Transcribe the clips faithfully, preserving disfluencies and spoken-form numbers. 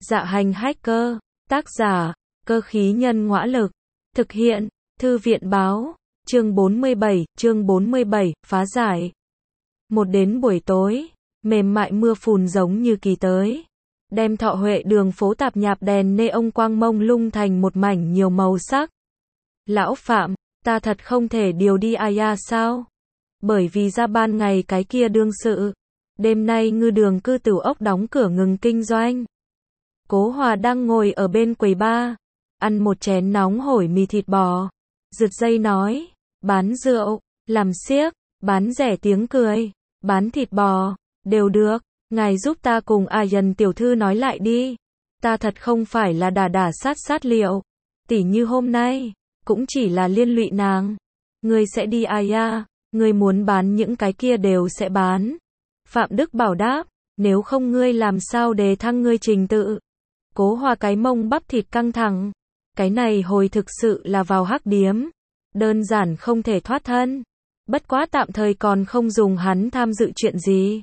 Dạ hành hacker, tác giả, cơ khí nhân ngõa lực, thực hiện, thư viện báo, chương bốn mươi bảy, chương bốn mươi bảy, phá giải. Một đến buổi tối, mềm mại mưa phùn giống như kỳ tới, đem Thọ Huệ đường phố tạp nhạp đèn neon quang mông lung thành một mảnh nhiều màu sắc. Lão Phạm, ta thật không thể điều đi Aya sao? Bởi vì ra ban ngày cái kia đương sự. Đêm nay ngư đường cư Tửu Ốc đóng cửa ngừng kinh doanh. Cố Hòa đang ngồi ở bên quầy bar, ăn một chén nóng hổi mì thịt bò. Giật dây nói, bán rượu, làm xiếc, bán rẻ tiếng cười, bán thịt bò, đều được. Ngài giúp ta cùng A Dần tiểu thư nói lại đi. Ta thật không phải là đà đà sát sát liệu. Tỉ như hôm nay, cũng chỉ là liên lụy nàng. Ngươi sẽ đi Aya, ngươi muốn bán những cái kia đều sẽ bán. Phạm Đức Bảo đáp, nếu không ngươi làm sao đề thăng ngươi trình tự. Cố Hòa cái mông bắp thịt căng thẳng. Cái này hồi thực sự là vào hắc điếm. Đơn giản không thể thoát thân. Bất quá tạm thời còn không dùng hắn tham dự chuyện gì.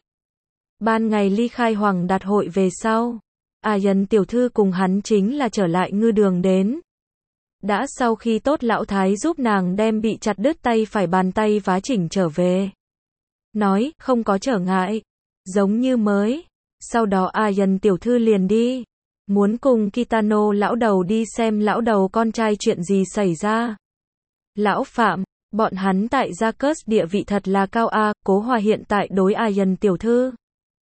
Ban ngày ly khai Hoàng Đạt hội về sau. A Dần tiểu thư cùng hắn chính là trở lại ngư đường đến. Đã sau khi tốt lão thái giúp nàng đem bị chặt đứt tay phải bàn tay vá chỉnh trở về. Nói, không có trở ngại. Giống như mới. Sau đó A Dần tiểu thư liền đi. Muốn cùng Kitano lão đầu đi xem lão đầu con trai chuyện gì xảy ra. Lão Phạm, bọn hắn tại Jacques địa vị thật là cao a. Cố Hòa hiện tại đối A Dần tiểu thư.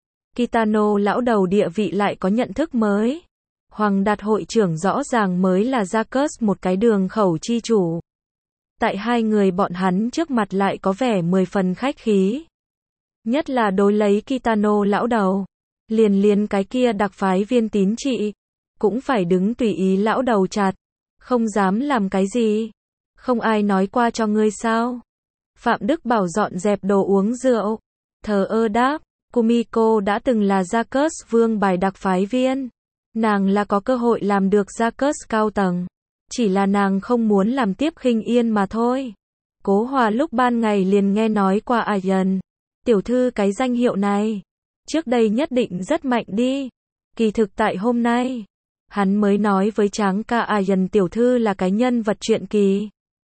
Kitano lão đầu địa vị lại có nhận thức mới. Hoàng Đạt hội trưởng rõ ràng mới là Jacques một cái đường khẩu chi chủ. Tại hai người bọn hắn trước mặt lại có vẻ mười phần khách khí. Nhất là đối lấy Kitano lão đầu. Liền liền cái kia đặc phái viên tín trị. Cũng phải đứng tùy ý lão đầu chặt. Không dám làm cái gì. Không ai nói qua cho ngươi sao. Phạm Đức Bảo dọn dẹp đồ uống rượu. Thờ ơ đáp. Kumiko đã từng là Jacques vương bài đặc phái viên. Nàng là có cơ hội làm được Jacques cao tầng. Chỉ là nàng không muốn làm tiếp Khinh Yên mà thôi. Cố Hòa lúc ban ngày liền nghe nói qua A Dần tiểu thư cái danh hiệu này. Trước đây nhất định rất mạnh đi. Kỳ thực tại hôm nay, hắn mới nói với Tráng ca A Dần tiểu thư là cái nhân vật truyện kỳ.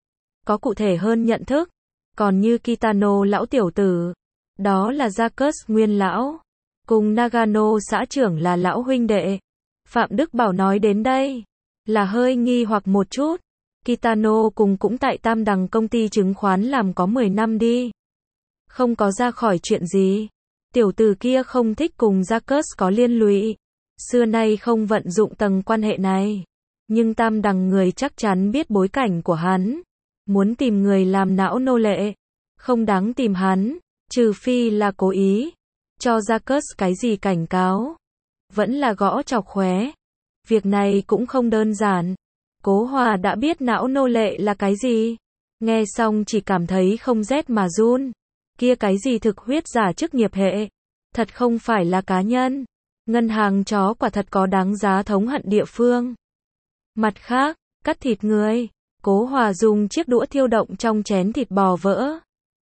Có cụ thể hơn nhận thức. Còn như Kitano lão tiểu tử, đó là Jacques nguyên lão. Cùng Nagano xã trưởng là lão huynh đệ. Phạm Đức Bảo nói đến đây là hơi nghi hoặc một chút. Kitano cùng cũng tại Tam Đằng công ty chứng khoán làm có mười năm đi. Không có ra khỏi chuyện gì. Tiểu tử kia không thích cùng Jacques có liên lụy. Xưa nay không vận dụng tầng quan hệ này. Nhưng Tam Đằng người chắc chắn biết bối cảnh của hắn. Muốn tìm người làm não nô lệ. Không đáng tìm hắn. Trừ phi là cố ý. Cho Jacques cái gì cảnh cáo. Vẫn là gõ chọc khóe. Việc này cũng không đơn giản. Cố Hòa đã biết não nô lệ là cái gì. Nghe xong chỉ cảm thấy không rét mà run. Kia cái gì thực huyết giả chức nghiệp hệ. Thật không phải là cá nhân. Ngân hàng chó quả thật có đáng giá thống hận địa phương. Mặt khác, cắt thịt người. Cố Hòa dùng chiếc đũa thiêu động trong chén thịt bò vỡ.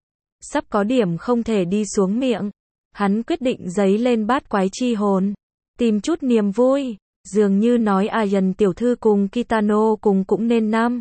Sắp có điểm không thể đi xuống miệng. Hắn quyết định giấy lên bát quái chi hồn. Tìm chút niềm vui. Dường như nói A Dần tiểu thư cùng Kitano cùng cũng nên năm.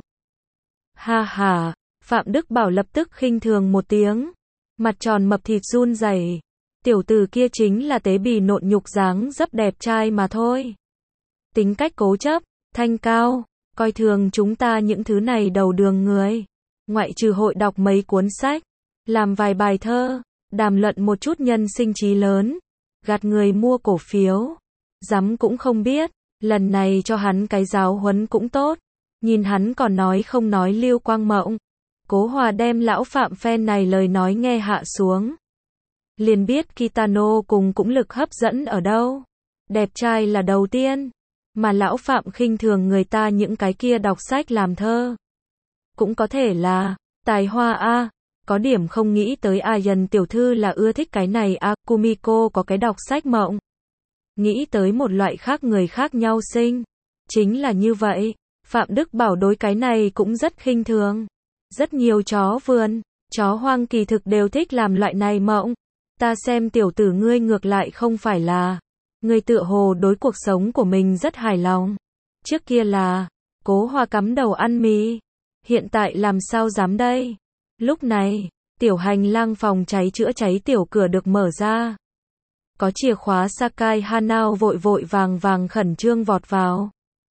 Ha ha, Phạm Đức Bảo lập tức khinh thường một tiếng. Mặt tròn mập thịt run rẩy. Tiểu tử kia chính là tế bì nộn nhục dáng dấp đẹp trai mà thôi. Tính cách cố chấp, thanh cao, coi thường chúng ta những thứ này đầu đường người. Ngoại trừ hội đọc mấy cuốn sách, làm vài bài thơ, đàm luận một chút nhân sinh trí lớn, gạt người mua cổ phiếu. Dám cũng không biết, lần này cho hắn cái giáo huấn cũng tốt. Nhìn hắn còn nói không nói Lưu Quang Mộng. Cố Hòa đem lão Phạm phen này lời nói nghe hạ xuống. Liền biết Kitano cùng cũng lực hấp dẫn ở đâu. Đẹp trai là đầu tiên. Mà lão Phạm khinh thường người ta những cái kia đọc sách làm thơ. Cũng có thể là tài hoa a. Có điểm không nghĩ tới A Dần tiểu thư là ưa thích cái này a. Kumiko có cái đọc sách mộng. Nghĩ tới một loại khác người khác nhau sinh. Chính là như vậy. Phạm Đức Bảo đối cái này cũng rất khinh thường. Rất nhiều chó vườn, chó hoang kỳ thực đều thích làm loại này mộng. Ta xem tiểu tử ngươi ngược lại không phải là Ngươi tựa hồ đối cuộc sống của mình rất hài lòng. Trước kia là, Cố Hoa cắm đầu ăn mì. Hiện tại làm sao dám đây? Lúc này, tiểu hành lang phòng cháy chữa cháy tiểu cửa được mở ra. Có chìa khóa Sakai Hanao vội vội vàng vàng khẩn trương vọt vào.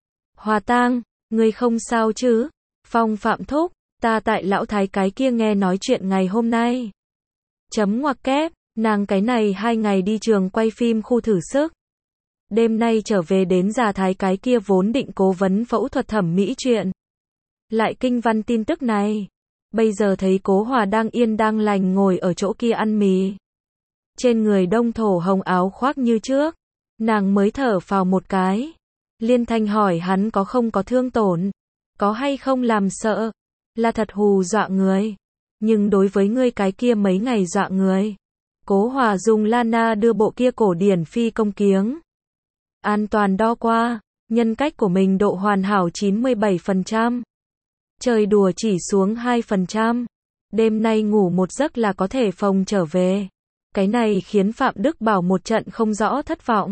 Hòa Tang, ngươi không sao chứ? Phong Phạm thúc, ta tại lão thái cái kia nghe nói chuyện ngày hôm nay. Chấm ngoặc kép, nàng cái này hai ngày đi trường quay phim khu thử sức. Đêm nay trở về đến già thái cái kia vốn định cố vấn phẫu thuật thẩm mỹ chuyện. Lại kinh văn tin tức này. Bây giờ thấy Cố Hòa đang yên đang lành ngồi ở chỗ kia ăn mì. Trên người đông thổ hồng áo khoác như trước. Nàng mới thở phào một cái. Liên thanh hỏi hắn có không có thương tổn. Có hay không làm sợ. Là thật hù dọa người. Nhưng đối với ngươi cái kia mấy ngày dọa người. Cố Hòa dùng Lana đưa bộ kia cổ điển phi công kiếng. An toàn đo qua. Nhân cách của mình độ hoàn hảo chín mươi bảy phần trăm. Trời đùa chỉ xuống hai phần trăm. Đêm nay ngủ một giấc là có thể phồng trở về. Cái này khiến Phạm Đức Bảo một trận không rõ thất vọng.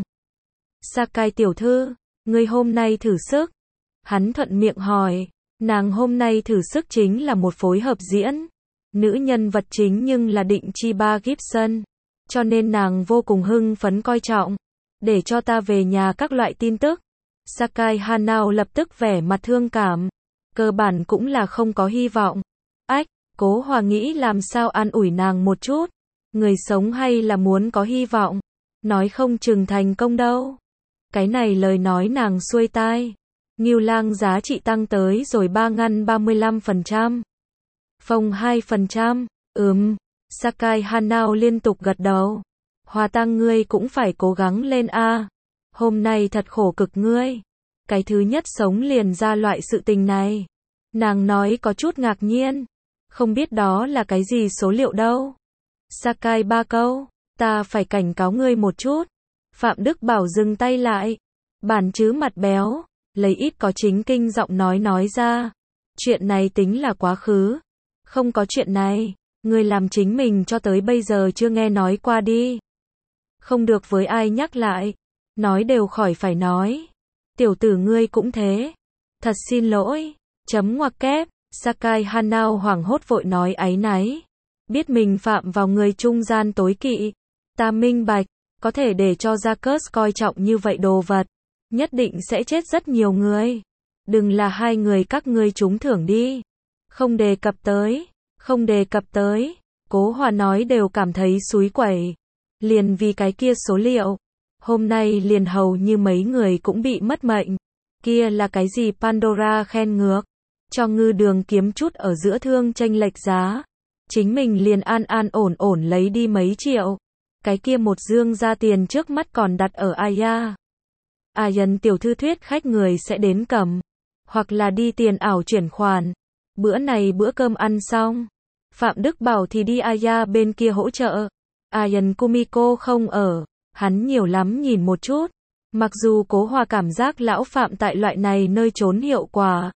Sakai tiểu thư, ngươi hôm nay thử sức. Hắn thuận miệng hỏi. Nàng hôm nay thử sức chính là một phối hợp diễn. Nữ nhân vật chính nhưng là Định Chiba Gibson. Cho nên nàng vô cùng hưng phấn coi trọng. Để cho ta về nhà các loại tin tức. Sakai Hanao lập tức vẻ mặt thương cảm. Cơ bản cũng là không có hy vọng. Ách, Cố Hòa nghĩ làm sao an ủi nàng một chút. Người sống hay là muốn có hy vọng. Nói không chừng thành công đâu. Cái này lời nói nàng xuôi tai. Ngưu Lang giá trị tăng tới rồi ba ngăn ba mươi lăm phần trăm. Phồng hai phần trăm. Ừm. Sakai Hanao liên tục gật đầu. Hòa Tang ngươi cũng phải cố gắng lên a. Hôm nay thật khổ cực ngươi. Cái thứ nhất sống liền ra loại sự tình này. Nàng nói có chút ngạc nhiên. Không biết đó là cái gì số liệu đâu. Sakai ba câu. Ta phải cảnh cáo ngươi một chút. Phạm Đức Bảo dừng tay lại. Bản chứ mặt béo. Lấy ít có chính kinh giọng nói nói ra. Chuyện này tính là quá khứ. Không có chuyện này. Ngươi làm chính mình cho tới bây giờ chưa nghe nói qua đi. Không được với ai nhắc lại. Nói đều khỏi phải nói. Tiểu tử ngươi cũng thế. Thật xin lỗi. Chấm ngoặc kép. Sakai Hanao hoảng hốt vội nói áy náy. Biết mình phạm vào người trung gian tối kỵ. Ta minh bạch. Có thể để cho Jacques coi trọng như vậy đồ vật. Nhất định sẽ chết rất nhiều người. Đừng là hai người các ngươi trúng thưởng đi. Không đề cập tới. Không đề cập tới. Cố Hòa nói đều cảm thấy xúi quẩy. Liền vì cái kia số liệu. Hôm nay liền hầu như mấy người cũng bị mất mệnh. Kia là cái gì Pandora khen ngược. Cho ngư đường kiếm chút ở giữa thương chênh lệch giá. Chính mình liền an an ổn ổn lấy đi mấy triệu. Cái kia một dương ra tiền trước mắt còn đặt ở Aya. Ayan tiểu thư thuyết khách người sẽ đến cầm. Hoặc là đi tiền ảo chuyển khoản. Bữa này bữa cơm ăn xong. Phạm Đức Bảo thì đi Aya bên kia hỗ trợ. Ayan Kumiko không ở. Hắn nhiều lắm nhìn một chút. Mặc dù Cố Hòa cảm giác lão Phạm tại loại này nơi trốn hiệu quả.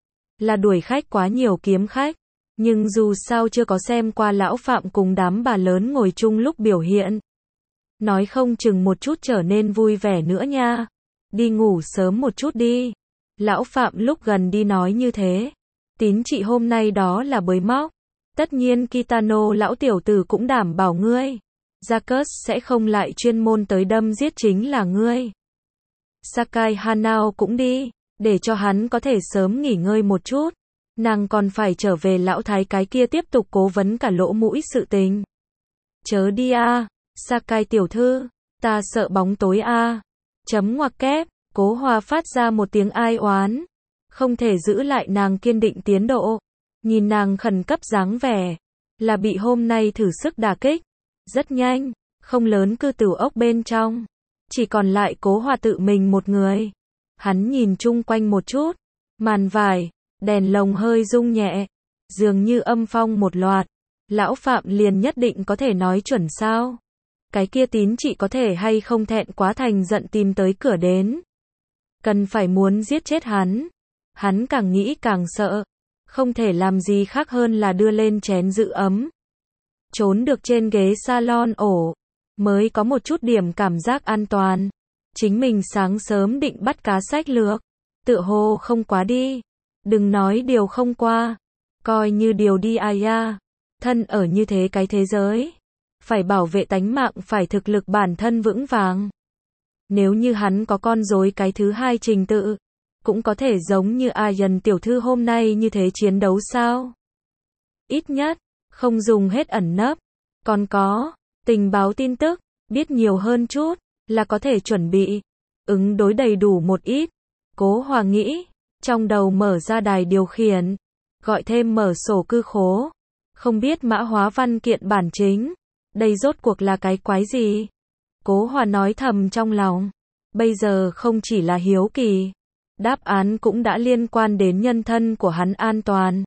Là đuổi khách quá nhiều kiếm khách. Nhưng dù sao chưa có xem qua lão Phạm cùng đám bà lớn ngồi chung lúc biểu hiện. Nói không chừng một chút trở nên vui vẻ nữa nha. Đi ngủ sớm một chút đi. Lão Phạm lúc gần đi nói như thế. Tín chị hôm nay đó là bới móc. Tất nhiên Kitano lão tiểu tử cũng đảm bảo ngươi. Jacques sẽ không lại chuyên môn tới đâm giết chính là ngươi. Sakai Hanao cũng đi. Để cho hắn có thể sớm nghỉ ngơi một chút. Nàng còn phải trở về lão thái cái kia tiếp tục cố vấn cả lỗ mũi sự tình. Chớ đi a, Sakai tiểu thư. Ta sợ bóng tối a. Chấm ngoặc kép. Cố Hòa phát ra một tiếng ai oán. Không thể giữ lại nàng kiên định tiến độ. Nhìn nàng khẩn cấp dáng vẻ. Là bị hôm nay thử sức đả kích. Rất nhanh. Không lớn cư tửu ốc bên trong. Chỉ còn lại Cố Hòa tự mình một người. Hắn nhìn chung quanh một chút. Màn vải. Đèn lồng hơi rung nhẹ. Dường như âm phong một loạt. Lão Phạm liền nhất định có thể nói chuẩn sao. Cái kia tín chị có thể hay không thẹn quá thành giận tìm tới cửa đến. Cần phải muốn giết chết hắn. Hắn càng nghĩ càng sợ. Không thể làm gì khác hơn là đưa lên chén giữ ấm. Trốn được trên ghế salon ổ. Mới có một chút điểm cảm giác an toàn. Chính mình sáng sớm định bắt cá sách lược, tựa hồ không quá đi. Đừng nói điều không qua, coi như điều đi à ya. Thân ở như thế cái thế giới, phải bảo vệ tánh mạng, phải thực lực bản thân vững vàng. Nếu như hắn có con rối cái thứ hai trình tự, cũng có thể giống như Aryan tiểu thư hôm nay như thế chiến đấu sao? Ít nhất, không dùng hết ẩn nấp. Còn có, tình báo tin tức, biết nhiều hơn chút, là có thể chuẩn bị, ứng đối đầy đủ một ít. Cố Hòa nghĩ, trong đầu mở ra đài điều khiển, gọi thêm mở sổ cư khố. Không biết mã hóa văn kiện bản chính, đây rốt cuộc là cái quái gì? Cố Hòa nói thầm trong lòng, bây giờ không chỉ là hiếu kỳ, đáp án cũng đã liên quan đến nhân thân của hắn an toàn.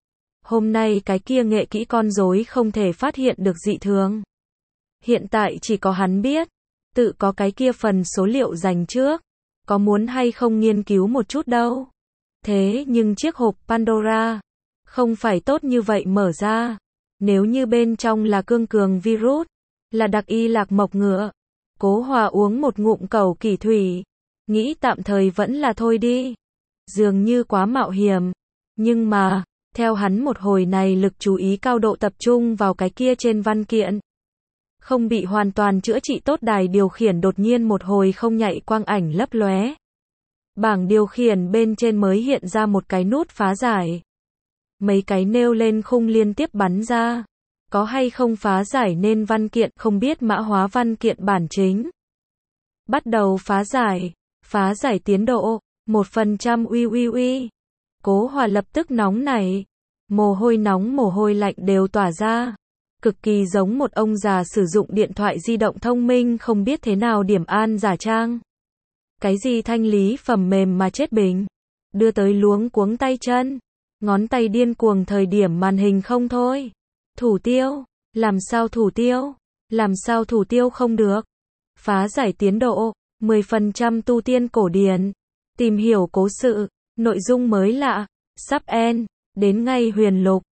Hôm nay cái kia nghệ kỹ con rối không thể phát hiện được dị thường. Hiện tại chỉ có hắn biết, tự có cái kia phần số liệu dành trước, có muốn hay không nghiên cứu một chút đâu. Thế nhưng chiếc hộp Pandora, không phải tốt như vậy mở ra. Nếu như bên trong là cương cường virus, là đặc y lạc mộc ngựa. Cố Hòa uống một ngụm cẩu kỷ thủy, nghĩ tạm thời vẫn là thôi đi. Dường như quá mạo hiểm. Nhưng mà, theo hắn một hồi này lực chú ý cao độ tập trung vào cái kia trên văn kiện. Không bị hoàn toàn chữa trị tốt, đài điều khiển đột nhiên một hồi không nhạy quang ảnh lấp lóe. Bảng điều khiển bên trên mới hiện ra một cái nút phá giải. Mấy cái nêu lên khung liên tiếp bắn ra. Có hay không phá giải nên văn kiện, không biết mã hóa văn kiện bản chính. Bắt đầu phá giải. Phá giải tiến độ, một phần trăm uy uy uy. Cố Hòa lập tức nóng nảy. Mồ hôi nóng mồ hôi lạnh đều tỏa ra. Cực kỳ giống một ông già sử dụng điện thoại di động thông minh không biết thế nào điểm an giả trang. Cái gì thanh lý phẩm mềm mà chết bình. Đưa tới luống cuống tay chân. Ngón tay điên cuồng thời điểm màn hình không thôi. Thủ tiêu. Làm sao thủ tiêu? Làm sao thủ tiêu không được? Phá giải tiến độ. mười phần trăm tu tiên cổ điển. Tìm hiểu cố sự. Nội dung mới lạ. Sắp end. Đến ngay huyền lục.